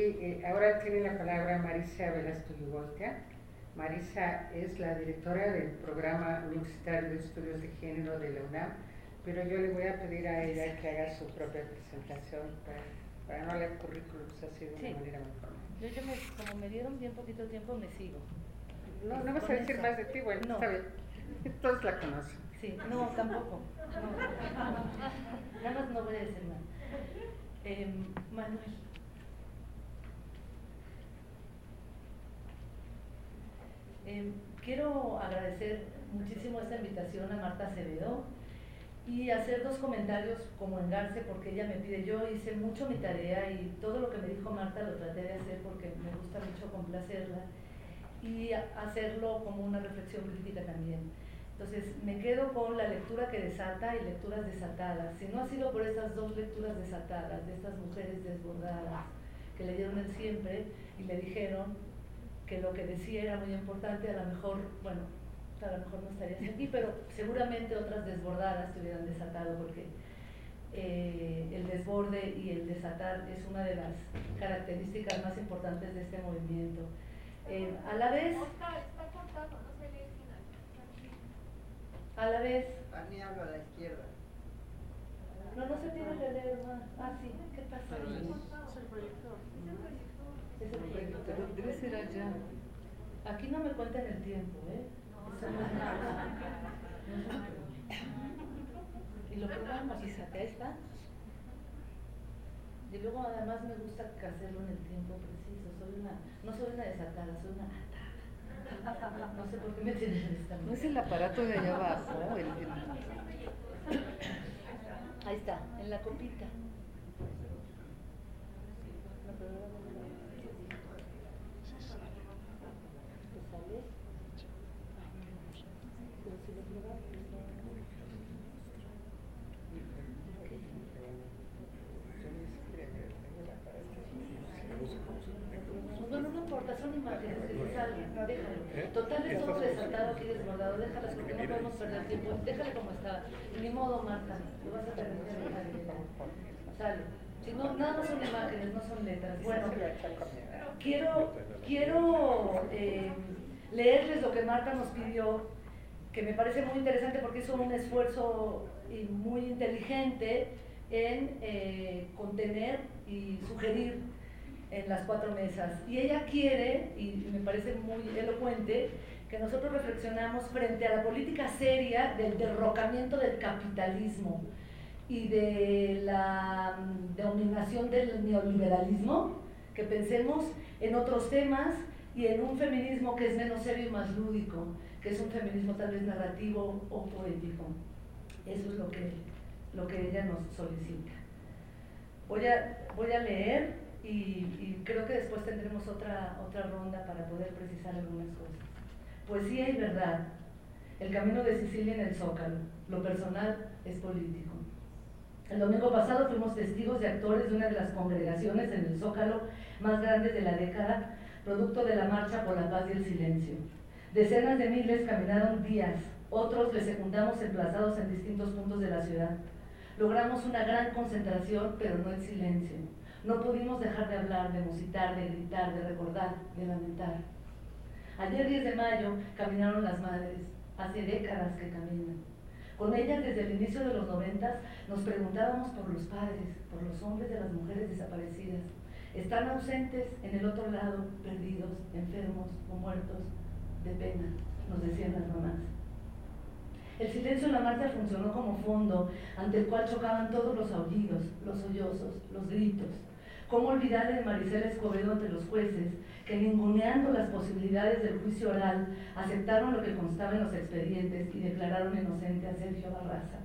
Sí, ahora tiene la palabra Marisa Velasco Voltea. Marisa es la directora del Programa Universitario de Estudios de Género de la UNAM, pero yo le voy a pedir a ella que haga su propia presentación para no leer currículums así de una manera muy formal. Como me dieron bien poquito tiempo, me sigo. No vas a decir más de ti, bueno, no. Está bien. Todos la conocen. Sí, no, tampoco. No. Nada más no voy a decir nada. Manuel. Quiero agradecer muchísimo esta invitación a Marta Acevedo y hacer dos comentarios como engarce, porque ella me pide. Yo hice mucho mi tarea y todo lo que me dijo Marta lo traté de hacer porque me gusta mucho complacerla y hacerlo como una reflexión crítica también. Entonces me quedo con la lectura que desata y lecturas desatadas. Si no ha sido por estas dos lecturas desatadas de estas mujeres desbordadas que leyeron el Siempre y le dijeron que lo que decía era muy importante, a lo mejor, bueno, a lo mejor no estarías aquí, pero seguramente otras desbordadas te hubieran desatado, porque el desborde y el desatar es una de las características más importantes de este movimiento. A la vez... Está cortado, no se lee el final. A la vez... A mí hablo a la izquierda. No se tiene que leer más. Ah, sí, ¿qué pasa? Es el proyector. Es el proyector. Debe ser allá. Aquí no me cuentan el tiempo, ¿eh? Y lo probamos y acá está. Y luego además me gusta hacerlo en el tiempo preciso. No soy una desatada, soy una atada. No sé por qué me tienen esta. No es el aparato de allá abajo. Ahí está, en la copita. Bueno, no importa, son imágenes que se salen, déjalo. Total, es todo desatado aquí desbordado, déjalo porque no podemos perder tiempo. Déjale como está. Ni modo, Marta, lo vas a tener que dejar. Sale. Si no, nada más son imágenes, no son letras. Bueno, quiero leerles lo que Marta nos pidió, que me parece muy interesante porque hizo un esfuerzo muy inteligente en contener y sugerir en las cuatro mesas. Y ella quiere, y me parece muy elocuente, que nosotros reflexionamos frente a la política seria del derrocamiento del capitalismo y de la dominación del neoliberalismo, que pensemos en otros temas y en un feminismo que es menos serio y más lúdico, que es un feminismo tal vez narrativo o poético. Eso es lo que ella nos solicita. Voy a leer y creo que después tendremos otra ronda para poder precisar algunas cosas. Poesía y verdad. El camino de Sicilia en el Zócalo. Lo personal es político. El domingo pasado fuimos testigos y actores de una de las congregaciones en el Zócalo más grandes de la década, producto de la marcha por la paz y el silencio. Decenas de miles caminaron días, otros les secundamos emplazados en distintos puntos de la ciudad. Logramos una gran concentración, pero no en silencio. No pudimos dejar de hablar, de musitar, de gritar, de recordar, de lamentar. Ayer 10 de mayo caminaron las madres, hace décadas que caminan. Con ellas desde el inicio de los 90 nos preguntábamos por los padres, por los hombres de las mujeres desaparecidas. Están ausentes en el otro lado, perdidos, enfermos o muertos, de pena, nos decían las mamás. El silencio en la marcha funcionó como fondo ante el cual chocaban todos los aullidos, los sollozos, los gritos. ¿Cómo olvidar el Maricel Escobedo ante los jueces, que ninguneando las posibilidades del juicio oral, aceptaron lo que constaba en los expedientes y declararon inocente a Sergio Barraza?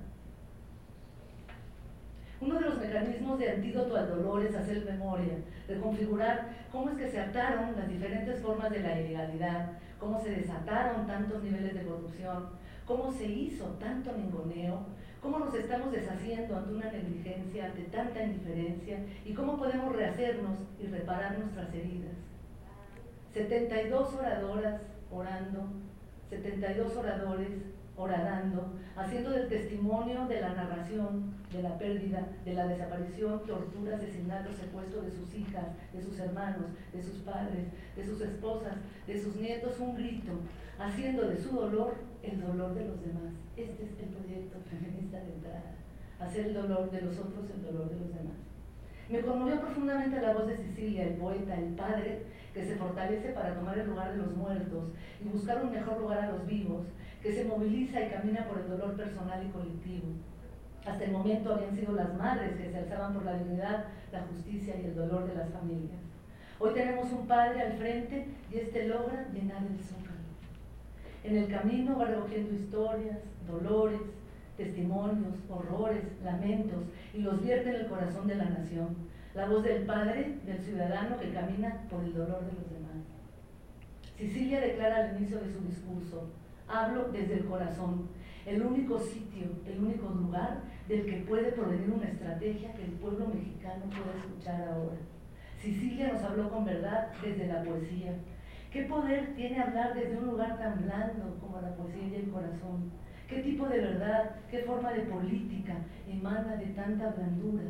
Uno de los mecanismos de antídoto al dolor es hacer memoria, reconfigurar cómo es que se ataron las diferentes formas de la ilegalidad, cómo se desataron tantos niveles de corrupción, cómo se hizo tanto ninguneo, cómo nos estamos deshaciendo ante una negligencia, ante tanta indiferencia, y cómo podemos rehacernos y reparar nuestras heridas. 72 oradoras orando, 72 oradores horadando, haciendo del testimonio de la narración, de la pérdida, de la desaparición, tortura, asesinato, secuestro de sus hijas, de sus hermanos, de sus padres, de sus esposas, de sus nietos, un grito, haciendo de su dolor el dolor de los demás. Este es el proyecto feminista de entrada, hacer el dolor de los otros el dolor de los demás. Me conmovió profundamente la voz de Cecilia, el poeta, el padre, que se fortalece para tomar el lugar de los muertos y buscar un mejor lugar a los vivos, que se moviliza y camina por el dolor personal y colectivo. Hasta el momento habían sido las madres que se alzaban por la dignidad, la justicia y el dolor de las familias. Hoy tenemos un padre al frente y este logra llenar el zócalo. En el camino va recogiendo historias, dolores, testimonios, horrores, lamentos, y los vierte en el corazón de la nación. La voz del padre, del ciudadano que camina por el dolor de los demás. Cecilia declara al inicio de su discurso: hablo desde el corazón, el único sitio, el único lugar del que puede provenir una estrategia que el pueblo mexicano pueda escuchar ahora. Cecilia nos habló con verdad desde la poesía. ¿Qué poder tiene hablar desde un lugar tan blando como la poesía y el corazón? ¿Qué tipo de verdad, qué forma de política emana de tanta blandura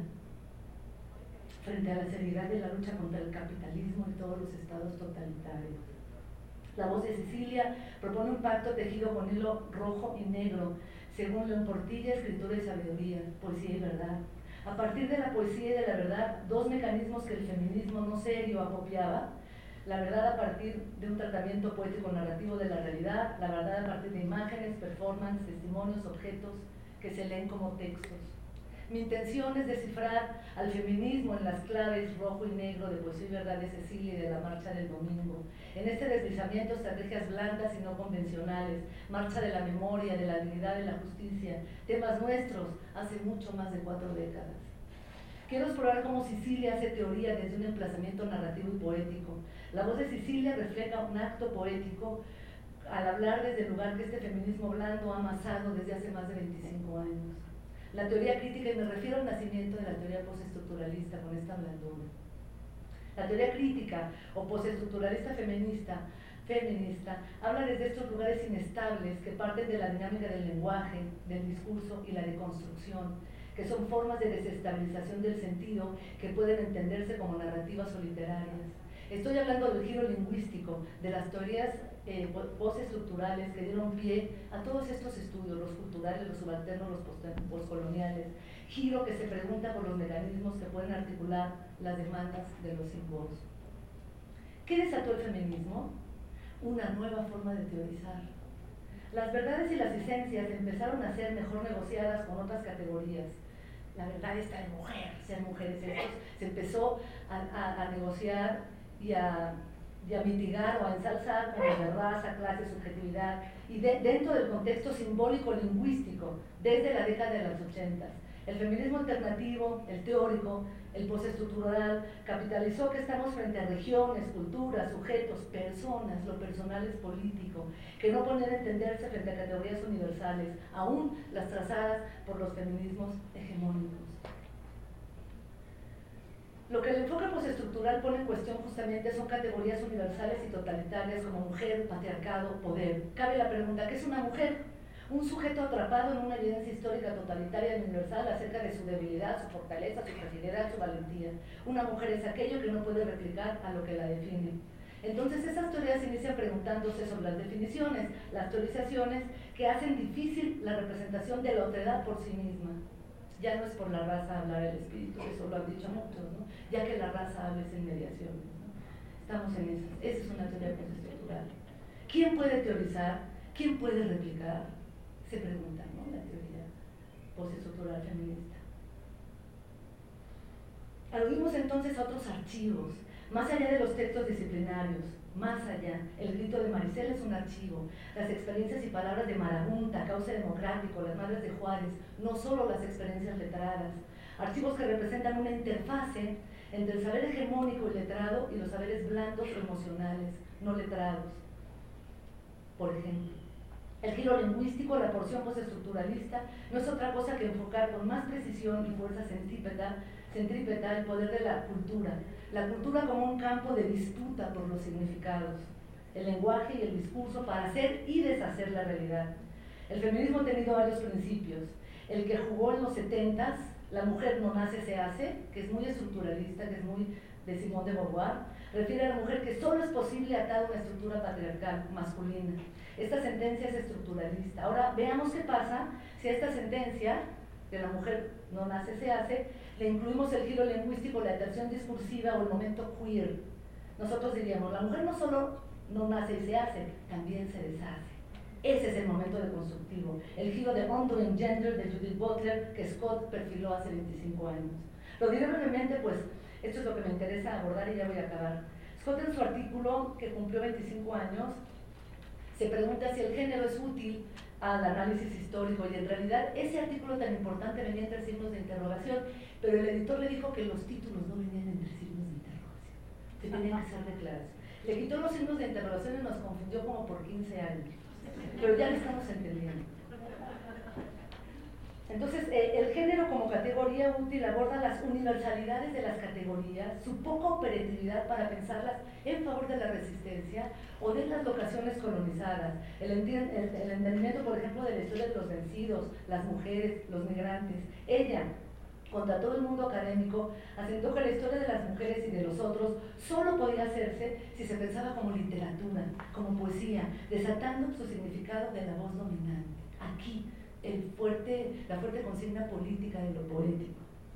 frente a la seriedad de la lucha contra el capitalismo y todos los estados totalitarios? La voz de Cecilia propone un pacto tejido con hilo rojo y negro, según León Portilla, escritura y sabiduría, poesía y verdad. A partir de la poesía y de la verdad, dos mecanismos que el feminismo no serio acopiaba: la verdad a partir de un tratamiento poético narrativo de la realidad, la verdad a partir de imágenes, performance, testimonios, objetos que se leen como textos. Mi intención es descifrar al feminismo en las claves rojo y negro de Poesía y Verdad de Cecilia y de la Marcha del Domingo. En este deslizamiento, estrategias blancas y no convencionales, marcha de la memoria, de la dignidad, de la justicia, temas nuestros hace mucho más de 4 décadas. Quiero explorar cómo Cecilia hace teoría desde un emplazamiento narrativo y poético. La voz de Cecilia refleja un acto poético al hablar desde el lugar que este feminismo blando ha amasado desde hace más de 25 años. La teoría crítica, y me refiero al nacimiento de la teoría postestructuralista con esta blandura. La teoría crítica o postestructuralista feminista habla desde estos lugares inestables que parten de la dinámica del lenguaje, del discurso y la deconstrucción, que son formas de desestabilización del sentido que pueden entenderse como narrativas o literarias. Estoy hablando del giro lingüístico, de las teorías postestructurales que dieron pie a todos estos estudios, los culturales, los subalternos, los postcoloniales. Giro que se pregunta por los mecanismos que pueden articular las demandas de los sin voz. ¿Qué desató el feminismo? Una nueva forma de teorizar. Las verdades y las esencias empezaron a ser mejor negociadas con otras categorías. La verdad está de mujer, ser mujeres, se empezó a negociar y a mitigar o a ensalzar como de raza, clase, subjetividad, y dentro del contexto simbólico lingüístico, desde la década de los 80. El feminismo alternativo, el teórico, el postestructural, capitalizó que estamos frente a regiones, culturas, sujetos, personas, lo personal es político, que no pueden entenderse frente a categorías universales, aún las trazadas por los feminismos hegemónicos. Lo que el enfoque postestructural pone en cuestión justamente son categorías universales y totalitarias como mujer, patriarcado, poder. Cabe la pregunta: ¿qué es una mujer? Un sujeto atrapado en una evidencia histórica totalitaria y universal acerca de su debilidad, su fortaleza, su fragilidad, su valentía. Una mujer es aquello que no puede replicar a lo que la define. Entonces esas teorías inician preguntándose sobre las definiciones, las teorizaciones que hacen difícil la representación de la otredad por sí misma. Ya no es por la raza hablar el espíritu, eso lo han dicho muchos, ¿no? Ya que la raza habla sin mediaciones, ¿no? Estamos en esas. Esa es una teoría postestructural. ¿Quién puede teorizar? ¿Quién puede replicar? Se pregunta, ¿no? La teoría postestructural feminista. Aludimos entonces a otros archivos, más allá de los textos disciplinarios, más allá. El grito de Maricel es un archivo. Las experiencias y palabras de Marabunta, Cauce Democrático, las Madres de Juárez, no solo las experiencias letradas. Archivos que representan una interfase entre el saber hegemónico y letrado y los saberes blandos o emocionales, no letrados. Por ejemplo, el giro lingüístico, la porción postestructuralista, no es otra cosa que enfocar con más precisión y fuerza centrípeta el poder de la cultura como un campo de disputa por los significados, el lenguaje y el discurso para hacer y deshacer la realidad. El feminismo ha tenido varios principios. El que jugó en los 70s, la mujer no nace, se hace, que es muy estructuralista, que es muy de Simone de Beauvoir, refiere a la mujer que solo es posible atar una estructura patriarcal masculina. Esta sentencia es estructuralista. Ahora veamos qué pasa si a esta sentencia, que la mujer no nace, se hace, le incluimos el giro lingüístico, la atracción discursiva o el momento queer. Nosotros diríamos, la mujer no solo no nace y se hace, también se deshace. Ese es el momento de constructivo, el giro de Undoing Gender de Judith Butler que Scott perfiló hace 25 años. Lo diré brevemente, pues esto es lo que me interesa abordar y ya voy a acabar. Scott en su artículo, que cumplió 25 años, se pregunta si el género es útil al análisis histórico, y en realidad ese artículo tan importante venía entre signos de interrogación, pero el editor le dijo que los títulos no venían entre signos de interrogación, que tenían que ser declaración. Le quitó los signos de interrogación y nos confundió como por 15 años, pero ya lo estamos entendiendo. Entonces, el género como categoría útil aborda las universalidades de las categorías, su poca operatividad para pensarlas en favor de la resistencia o de las locaciones colonizadas, el entendimiento, por ejemplo, de la historia de los vencidos, las mujeres, los migrantes. Ella, contra todo el mundo académico, asentó que la historia de las mujeres y de los otros solo podía hacerse si se pensaba como literatura, como poesía, desatando su significado de la voz dominante. Aquí, la fuerte consigna política de lo poético.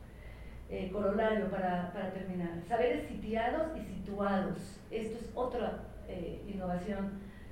Corolario para terminar. Saberes sitiados y situados. Esto es otra innovación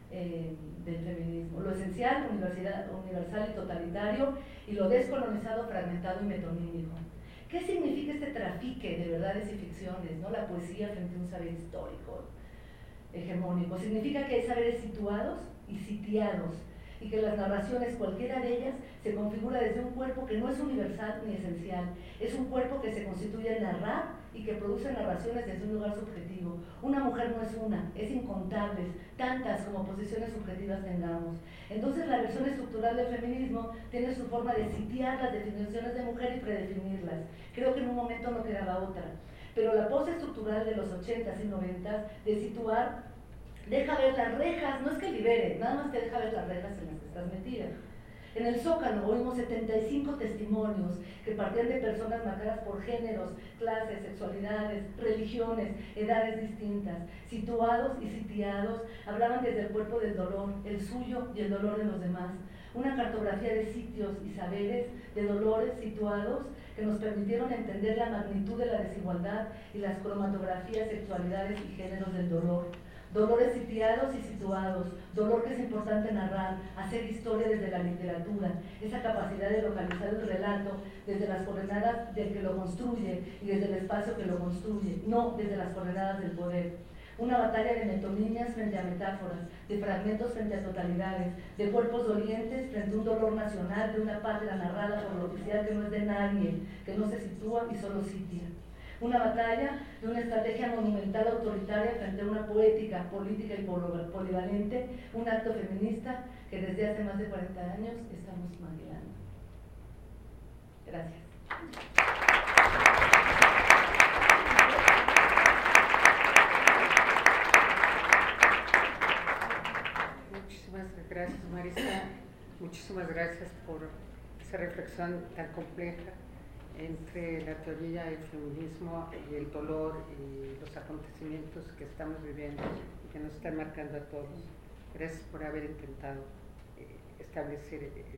del feminismo. Lo esencial, universal y totalitario, y lo descolonizado, fragmentado y metonímico. ¿Qué significa este trafique de verdades y ficciones, ¿no? La poesía frente a un saber histórico hegemónico. Significa que hay saberes situados y sitiados, y que las narraciones, cualquiera de ellas, se configura desde un cuerpo que no es universal ni esencial. Es un cuerpo que se constituye en narrar y que produce narraciones desde un lugar subjetivo. Una mujer no es una, es incontables, tantas como posiciones subjetivas tengamos. Entonces la versión estructural del feminismo tiene su forma de sitiar las definiciones de mujer y predefinirlas. Creo que en un momento no quedaba otra. Pero la pose estructural de los 80s y 90s de situar deja ver las rejas, no es que libere, nada más te deja ver las rejas en las que estás metida. En el Zócalo oímos 75 testimonios que partían de personas marcadas por géneros, clases, sexualidades, religiones, edades distintas, situados y sitiados, hablaban desde el cuerpo del dolor, el suyo y el dolor de los demás. Una cartografía de sitios y saberes, de dolores situados, que nos permitieron entender la magnitud de la desigualdad y las cromatografías, sexualidades y géneros del dolor. Dolores sitiados y situados, dolor que es importante narrar, hacer historia desde la literatura, esa capacidad de localizar el relato desde las coordenadas del que lo construye y desde el espacio que lo construye, no desde las coordenadas del poder. Una batalla de metonimias frente a metáforas, de fragmentos frente a totalidades, de cuerpos dolientes frente a un dolor nacional de una patria narrada por lo oficial que no es de nadie, que no se sitúa y solo sitia. Una batalla de una estrategia monumental autoritaria frente a una poética, política y polivalente, un acto feminista que desde hace más de 40 años estamos maquilando. Gracias. Muchísimas gracias, Marisa. Muchísimas gracias por esa reflexión tan compleja entre la teoría del feminismo y el dolor y los acontecimientos que estamos viviendo y que nos están marcando a todos. Gracias por haber intentado establecer